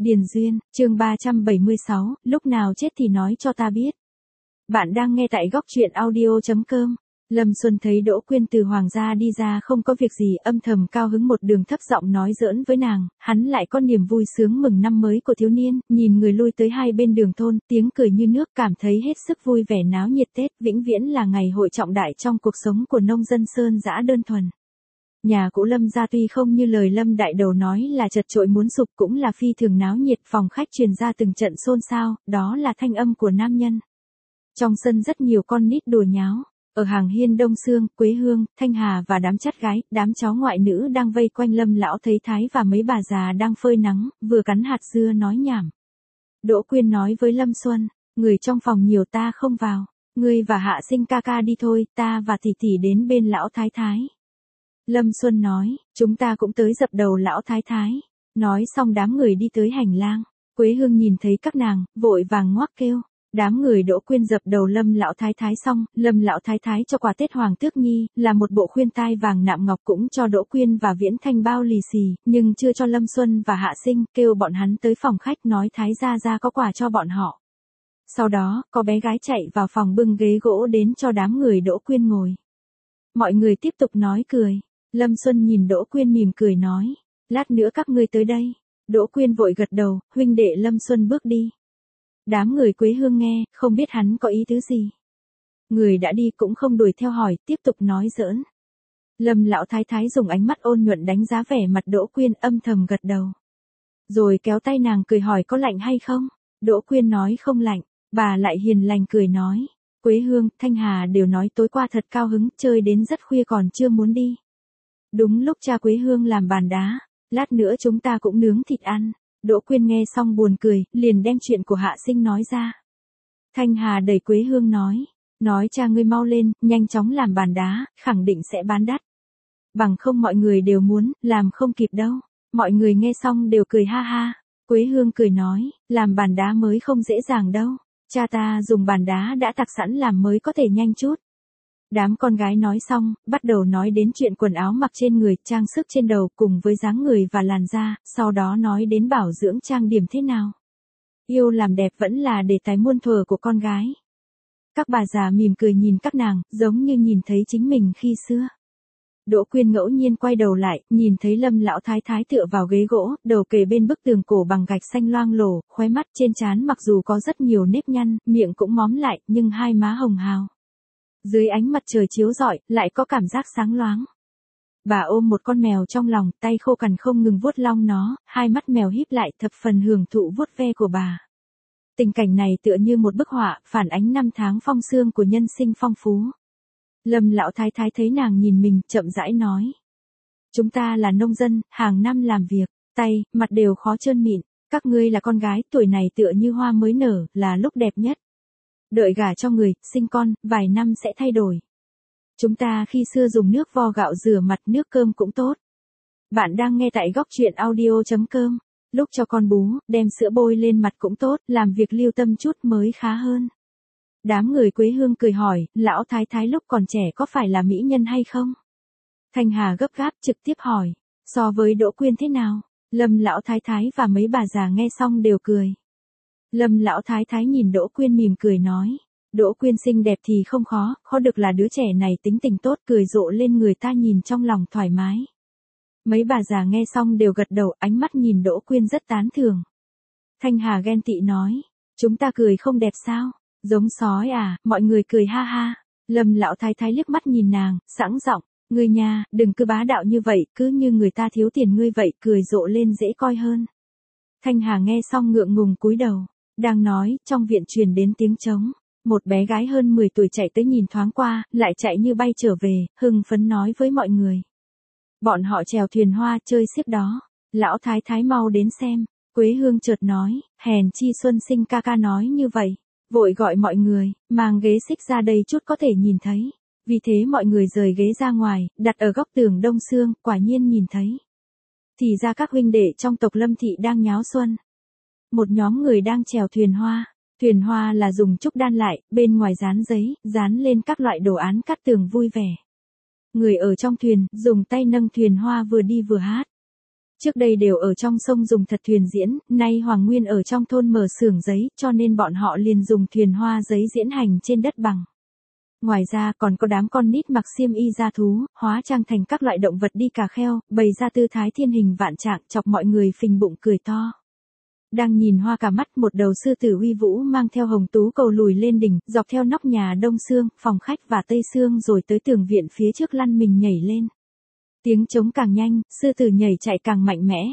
Điền Duyên, chương 376, lúc nào chết thì nói cho ta biết. Bạn đang nghe tại góc truyện audio.com. Lâm Xuân thấy Đỗ Quyên từ Hoàng gia đi ra không có việc gì, âm thầm cao hứng một đường thấp giọng nói giỡn với nàng, hắn lại có niềm vui sướng mừng năm mới của thiếu niên, nhìn người lui tới hai bên đường thôn, tiếng cười như nước, cảm thấy hết sức vui vẻ náo nhiệt Tết, vĩnh viễn là ngày hội trọng đại trong cuộc sống của nông dân sơn dã đơn thuần. Nhà cũ Lâm gia tuy không như lời Lâm đại đầu nói là chật chội muốn sụp, cũng là phi thường náo nhiệt, phòng khách truyền ra từng trận xôn xao, đó là thanh âm của nam nhân. Trong sân rất nhiều con nít đùa nháo. Ở hàng hiên Đông Sương, Quế Hương, Thanh Hà và đám chắt gái, đám cháu ngoại nữ đang vây quanh Lâm lão thấy thái và mấy bà già đang phơi nắng, vừa cắn hạt dưa nói nhảm. Đỗ Quyên nói với Lâm Xuân, người trong phòng nhiều ta không vào, ngươi và Hạ Sinh ca ca đi thôi, ta và tỷ tỷ đến bên lão thái thái. Lâm Xuân nói, chúng ta cũng tới dập đầu lão thái thái. Nói xong đám người đi tới hành lang. Quế Hương nhìn thấy các nàng, vội vàng ngoác kêu. Đám người Đỗ Quyên dập đầu Lâm lão thái thái xong, Lâm lão thái thái cho quà Tết Hoàng Tước Nhi, là một bộ khuyên tai vàng nạm ngọc, cũng cho Đỗ Quyên và Viễn Thanh bao lì xì, nhưng chưa cho Lâm Xuân và Hạ Sinh, kêu bọn hắn tới phòng khách nói thái gia có quà cho bọn họ. Sau đó, có bé gái chạy vào phòng bưng ghế gỗ đến cho đám người Đỗ Quyên ngồi. Mọi người tiếp tục nói cười. Lâm Xuân nhìn Đỗ Quyên mỉm cười nói, lát nữa các ngươi tới đây. Đỗ Quyên vội gật đầu, huynh đệ Lâm Xuân bước đi. Đám người Quế Hương nghe, không biết hắn có ý tứ gì. Người đã đi cũng không đuổi theo hỏi, tiếp tục nói giỡn. Lâm lão thái thái dùng ánh mắt ôn nhuận đánh giá vẻ mặt Đỗ Quyên, âm thầm gật đầu. Rồi kéo tay nàng cười hỏi có lạnh hay không? Đỗ Quyên nói không lạnh, bà lại hiền lành cười nói. Quế Hương, Thanh Hà đều nói tối qua thật cao hứng, chơi đến rất khuya còn chưa muốn đi. Đúng lúc cha Quế Hương làm bàn đá, lát nữa chúng ta cũng nướng thịt ăn. Đỗ Quyên nghe xong buồn cười, liền đem chuyện của Hạ Sinh nói ra. Thanh Hà đẩy Quế Hương nói cha ngươi mau lên, nhanh chóng làm bàn đá, khẳng định sẽ bán đắt. Bằng không mọi người đều muốn, làm không kịp đâu. Mọi người nghe xong đều cười ha ha. Quế Hương cười nói, làm bàn đá mới không dễ dàng đâu. Cha ta dùng bàn đá đã tạc sẵn làm mới có thể nhanh chút. Đám con gái nói xong, bắt đầu nói đến chuyện quần áo mặc trên người, trang sức trên đầu cùng với dáng người và làn da, sau đó nói đến bảo dưỡng trang điểm thế nào. Yêu làm đẹp vẫn là đề tài muôn thuở của con gái. Các bà già mỉm cười nhìn các nàng, giống như nhìn thấy chính mình khi xưa. Đỗ Quyên ngẫu nhiên quay đầu lại, nhìn thấy Lâm lão thái thái tựa vào ghế gỗ, đầu kề bên bức tường, cổ bằng gạch xanh loang lổ, khóe mắt trên trán mặc dù có rất nhiều nếp nhăn, miệng cũng móm lại, nhưng hai má hồng hào. Dưới ánh mặt trời chiếu rọi, lại có cảm giác sáng loáng. Bà ôm một con mèo trong lòng, tay khô cằn không ngừng vuốt long nó, hai mắt mèo híp lại, thập phần hưởng thụ vuốt ve của bà. Tình cảnh này tựa như một bức họa, phản ánh năm tháng phong sương của nhân sinh phong phú. Lâm lão thái thái thấy nàng nhìn mình, chậm rãi nói. Chúng ta là nông dân, hàng năm làm việc, tay, mặt đều khó trơn mịn. Các ngươi là con gái, tuổi này tựa như hoa mới nở, là lúc đẹp nhất. Đợi gả cho người, sinh con, vài năm sẽ thay đổi. Chúng ta khi xưa dùng nước vo gạo rửa mặt, nước cơm cũng tốt. Bạn đang nghe tại góc truyện audio.com. Lúc cho con bú, đem sữa bôi lên mặt cũng tốt, làm việc lưu tâm chút mới khá hơn. Đám người Quế Hương cười hỏi, lão thái thái lúc còn trẻ có phải là mỹ nhân hay không? Thanh Hà gấp gáp trực tiếp hỏi, so với Đỗ Quyên thế nào? Lâm lão thái thái và mấy bà già nghe xong đều cười. Lâm lão thái thái nhìn Đỗ Quyên mỉm cười nói, Đỗ Quyên xinh đẹp thì không khó, khó được là đứa trẻ này tính tình tốt, cười rộ lên người ta nhìn trong lòng thoải mái. Mấy bà già nghe xong đều gật đầu, ánh mắt nhìn Đỗ Quyên rất tán thưởng. Thanh Hà ghen tị nói, chúng ta cười không đẹp sao? Giống sói à? Mọi người cười ha ha. Lâm lão thái thái liếc mắt nhìn nàng, sẵn giọng, ngươi nha, đừng cứ bá đạo như vậy, cứ như người ta thiếu tiền ngươi vậy, cười rộ lên dễ coi hơn. Thanh Hà nghe xong ngượng ngùng cúi đầu. Đang nói, trong viện truyền đến tiếng trống. Một bé gái hơn 10 tuổi chạy tới nhìn thoáng qua, lại chạy như bay trở về, hưng phấn nói với mọi người. Bọn họ chèo thuyền hoa, chơi xiếc đó. Lão thái thái mau đến xem. Quế Hương chợt nói, hèn chi Xuân Sinh ca ca nói như vậy. Vội gọi mọi người, mang ghế xích ra đây chút có thể nhìn thấy. Vì thế mọi người rời ghế ra ngoài, đặt ở góc tường Đông Sương, quả nhiên nhìn thấy. Thì ra các huynh đệ trong tộc Lâm thị đang nháo xuân. Một nhóm người đang chèo thuyền hoa. Thuyền hoa là dùng trúc đan lại, bên ngoài dán giấy, dán lên các loại đồ án cắt tường vui vẻ. Người ở trong thuyền, dùng tay nâng thuyền hoa vừa đi vừa hát. Trước đây đều ở trong sông dùng thật thuyền diễn, nay Hoàng Nguyên ở trong thôn mở xưởng giấy, cho nên bọn họ liền dùng thuyền hoa giấy diễn hành trên đất bằng. Ngoài ra còn có đám con nít mặc xiêm y da thú, hóa trang thành các loại động vật đi cà kheo, bày ra tư thái thiên hình vạn trạng, chọc mọi người phình bụng cười to. Đang nhìn hoa cả mắt, một đầu sư tử uy vũ mang theo hồng tú cầu lùi lên đỉnh, dọc theo nóc nhà đông xương, phòng khách và tây xương rồi tới tường viện phía trước lăn mình nhảy lên. Tiếng trống càng nhanh, sư tử nhảy chạy càng mạnh mẽ.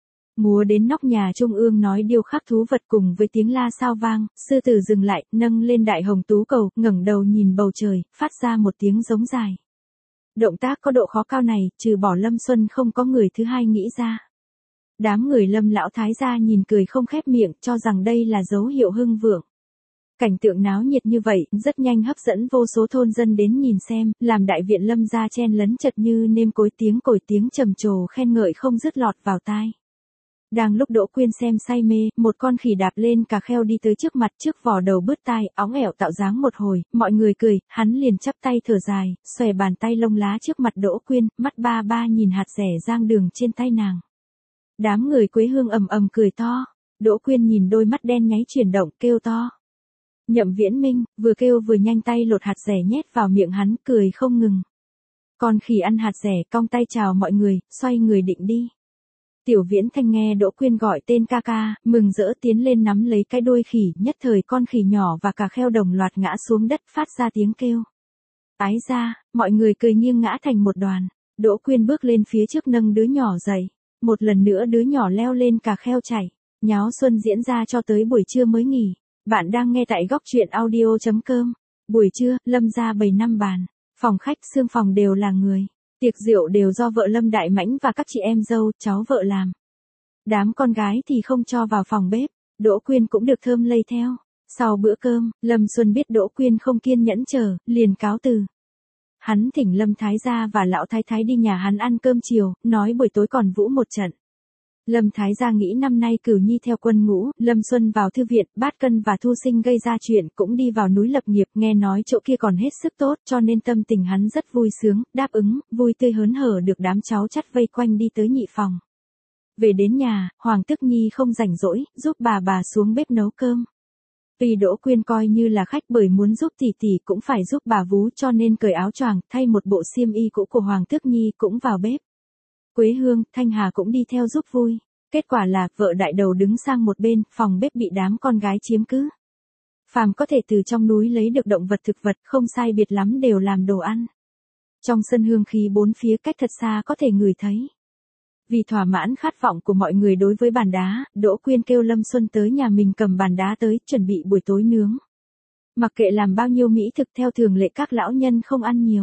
Múa đến nóc nhà trung ương nói điêu khắc thú vật cùng với tiếng la sao vang, sư tử dừng lại, nâng lên đại hồng tú cầu, ngẩng đầu nhìn bầu trời, phát ra một tiếng giống dài. Động tác có độ khó cao này, trừ bỏ Lâm Xuân không có người thứ hai nghĩ ra. Đám người Lâm lão thái gia nhìn cười không khép miệng, cho rằng đây là dấu hiệu hưng vượng. Cảnh tượng náo nhiệt như vậy, rất nhanh hấp dẫn vô số thôn dân đến nhìn xem, làm đại viện Lâm gia chen lấn chật như nêm cối tiếng trầm trồ khen ngợi không dứt lọt vào tai. Đang lúc Đỗ Quyên xem say mê, một con khỉ đạp lên cà kheo đi tới trước mặt, trước vò đầu bứt tai, óng ẻo tạo dáng một hồi, mọi người cười, hắn liền chắp tay thở dài, xòe bàn tay lông lá trước mặt Đỗ Quyên, mắt ba ba nhìn hạt rẻ rang đường trên tay nàng. Đám người Quế Hương ầm ầm cười to, Đỗ Quyên nhìn đôi mắt đen nháy chuyển động, kêu to. Nhậm Viễn Minh, vừa kêu vừa nhanh tay lột hạt rẻ nhét vào miệng hắn, cười không ngừng. Con khỉ ăn hạt rẻ, cong tay chào mọi người, xoay người định đi. Tiểu Viễn Thanh nghe Đỗ Quyên gọi tên ca ca, mừng rỡ tiến lên nắm lấy cái đuôi khỉ, nhất thời con khỉ nhỏ và cà kheo đồng loạt ngã xuống đất phát ra tiếng kêu. Ái ra, mọi người cười nghiêng ngã thành một đoàn. Đỗ Quyên bước lên phía trước nâng đứa nhỏ dậy. Một lần nữa đứa nhỏ leo lên cà kheo chạy. Nháo xuân diễn ra cho tới buổi trưa mới nghỉ. Bạn đang nghe tại góc truyện audio.com. Buổi trưa, Lâm gia bày 5 bàn. Phòng khách, xương phòng đều là người. Tiệc rượu đều do vợ Lâm Đại Mãnh và các chị em dâu, cháu vợ làm. Đám con gái thì không cho vào phòng bếp. Đỗ Quyên cũng được thơm lây theo. Sau bữa cơm, Lâm Xuân biết Đỗ Quyên không kiên nhẫn chờ, liền cáo từ. Hắn thỉnh Lâm Thái gia và Lão Thái Thái đi nhà hắn ăn cơm chiều, nói buổi tối còn vũ một trận. Lâm Thái gia nghĩ năm nay Cửu Nhi theo quân ngũ, Lâm Xuân vào thư viện, Bát Cân và Thu Sinh gây ra chuyện, cũng đi vào núi lập nghiệp, nghe nói chỗ kia còn hết sức tốt, cho nên tâm tình hắn rất vui sướng, đáp ứng, vui tươi hớn hở được đám cháu chắt vây quanh đi tới nhị phòng. Về đến nhà, Hoàng Tức Nhi không rảnh rỗi, giúp bà xuống bếp nấu cơm. Tuy Đỗ Quyên coi như là khách bởi muốn giúp tỷ tỷ cũng phải giúp bà vú, cho nên cởi áo choàng, thay một bộ xiêm y cũ của Hoàng Tước Nhi cũng vào bếp. Quế Hương, Thanh Hà cũng đi theo giúp vui. Kết quả là, vợ đại đầu đứng sang một bên, phòng bếp bị đám con gái chiếm cứ. Phàm có thể từ trong núi lấy được động vật thực vật, không sai biệt lắm đều làm đồ ăn. Trong sân hương khí bốn phía cách thật xa có thể ngửi thấy. Vì thỏa mãn khát vọng của mọi người đối với bàn đá, Đỗ Quyên kêu Lâm Xuân tới nhà mình cầm bàn đá tới, chuẩn bị buổi tối nướng. Mặc kệ làm bao nhiêu mỹ thực, theo thường lệ các lão nhân không ăn nhiều.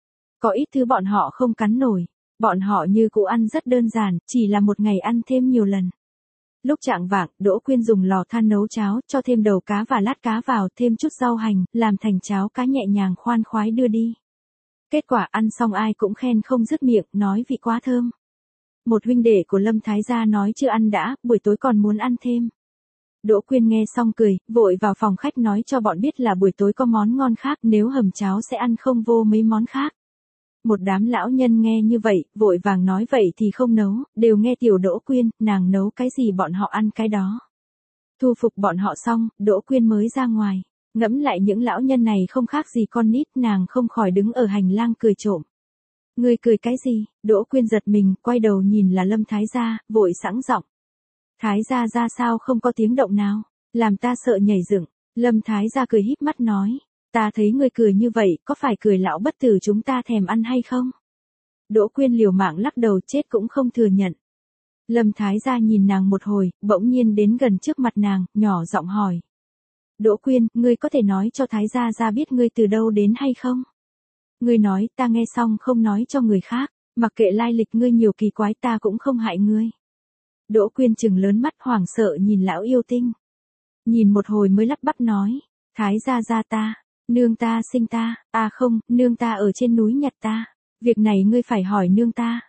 Có ít thứ bọn họ không cắn nổi. Bọn họ như cũ ăn rất đơn giản, chỉ là một ngày ăn thêm nhiều lần. Lúc chạng vạng, Đỗ Quyên dùng lò than nấu cháo, cho thêm đầu cá và lát cá vào, thêm chút rau hành, làm thành cháo cá nhẹ nhàng khoan khoái đưa đi. Kết quả ăn xong ai cũng khen không dứt miệng, nói vị quá thơm. Một huynh đệ của Lâm Thái gia nói chưa ăn đã, buổi tối còn muốn ăn thêm. Đỗ Quyên nghe xong cười, vội vào phòng khách nói cho bọn biết là buổi tối có món ngon khác, nếu hầm cháo sẽ ăn không vô mấy món khác. Một đám lão nhân nghe như vậy, vội vàng nói vậy thì không nấu, đều nghe tiểu Đỗ Quyên, nàng nấu cái gì bọn họ ăn cái đó. Thu phục bọn họ xong, Đỗ Quyên mới ra ngoài. Ngẫm lại những lão nhân này không khác gì con nít, nàng không khỏi đứng ở hành lang cười trộm. Ngươi cười cái gì? Đỗ Quyên giật mình, quay đầu nhìn là Lâm Thái gia, vội sẵn giọng. Thái gia ra sao không có tiếng động nào, làm ta sợ nhảy dựng. Lâm Thái gia cười híp mắt nói. Ta thấy ngươi cười như vậy, có phải cười lão bất tử chúng ta thèm ăn hay không? Đỗ Quyên liều mạng lắc đầu, chết cũng không thừa nhận. Lâm Thái gia nhìn nàng một hồi, bỗng nhiên đến gần trước mặt nàng, nhỏ giọng hỏi. Đỗ Quyên, ngươi có thể nói cho Thái gia biết ngươi từ đâu đến hay không? Ngươi nói, ta nghe xong không nói cho người khác, mặc kệ lai lịch ngươi nhiều kỳ quái ta cũng không hại ngươi. Đỗ Quyên trừng lớn mắt hoảng sợ nhìn lão yêu tinh. Nhìn một hồi mới lắp bắp nói, Thái gia ta. Nương ta sinh ta, không, nương ta ở trên núi nhặt ta. Việc này ngươi phải hỏi nương ta.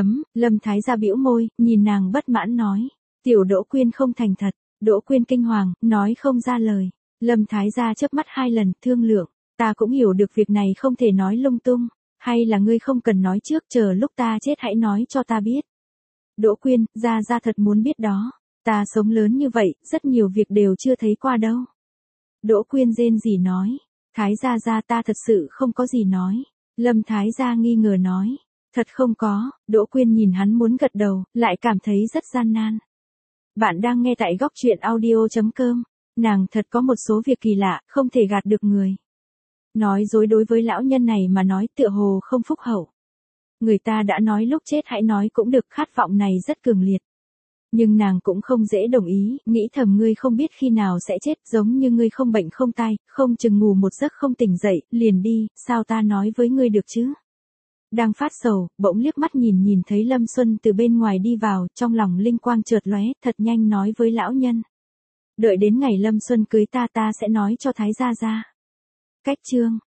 Lâm Thái gia bĩu môi, nhìn nàng bất mãn nói. Tiểu Đỗ Quyên không thành thật. Đỗ Quyên kinh hoàng, nói không ra lời. Lâm Thái gia chớp mắt 2 lần, thương lượng. Ta cũng hiểu được việc này không thể nói lung tung. Hay là ngươi không cần nói trước, chờ lúc ta chết hãy nói cho ta biết. Đỗ Quyên, Gia thật muốn biết đó. Ta sống lớn như vậy, rất nhiều việc đều chưa thấy qua đâu. Đỗ Quyên rên rỉ nói. Thái Gia ta thật sự không có gì nói. Lâm Thái Gia nghi ngờ nói. Thật không có, Đỗ Quyên nhìn hắn muốn gật đầu, lại cảm thấy rất gian nan. Bạn đang nghe tại góc truyện audio.com. Nàng thật có một số việc kỳ lạ, không thể gạt được người. Nói dối đối với lão nhân này mà nói tựa hồ không phúc hậu. Người ta đã nói lúc chết hãy nói cũng được, khát vọng này rất cường liệt. Nhưng nàng cũng không dễ đồng ý, nghĩ thầm ngươi không biết khi nào sẽ chết, giống như ngươi không bệnh không tai, không chừng ngủ một giấc không tỉnh dậy, liền đi, sao ta nói với ngươi được chứ? Đang phát sầu, bỗng liếc mắt nhìn thấy Lâm Xuân từ bên ngoài đi vào, trong lòng linh quang chợt lóe, thật nhanh nói với lão nhân. Đợi đến ngày Lâm Xuân cưới ta sẽ nói cho Thái Gia. Cách chương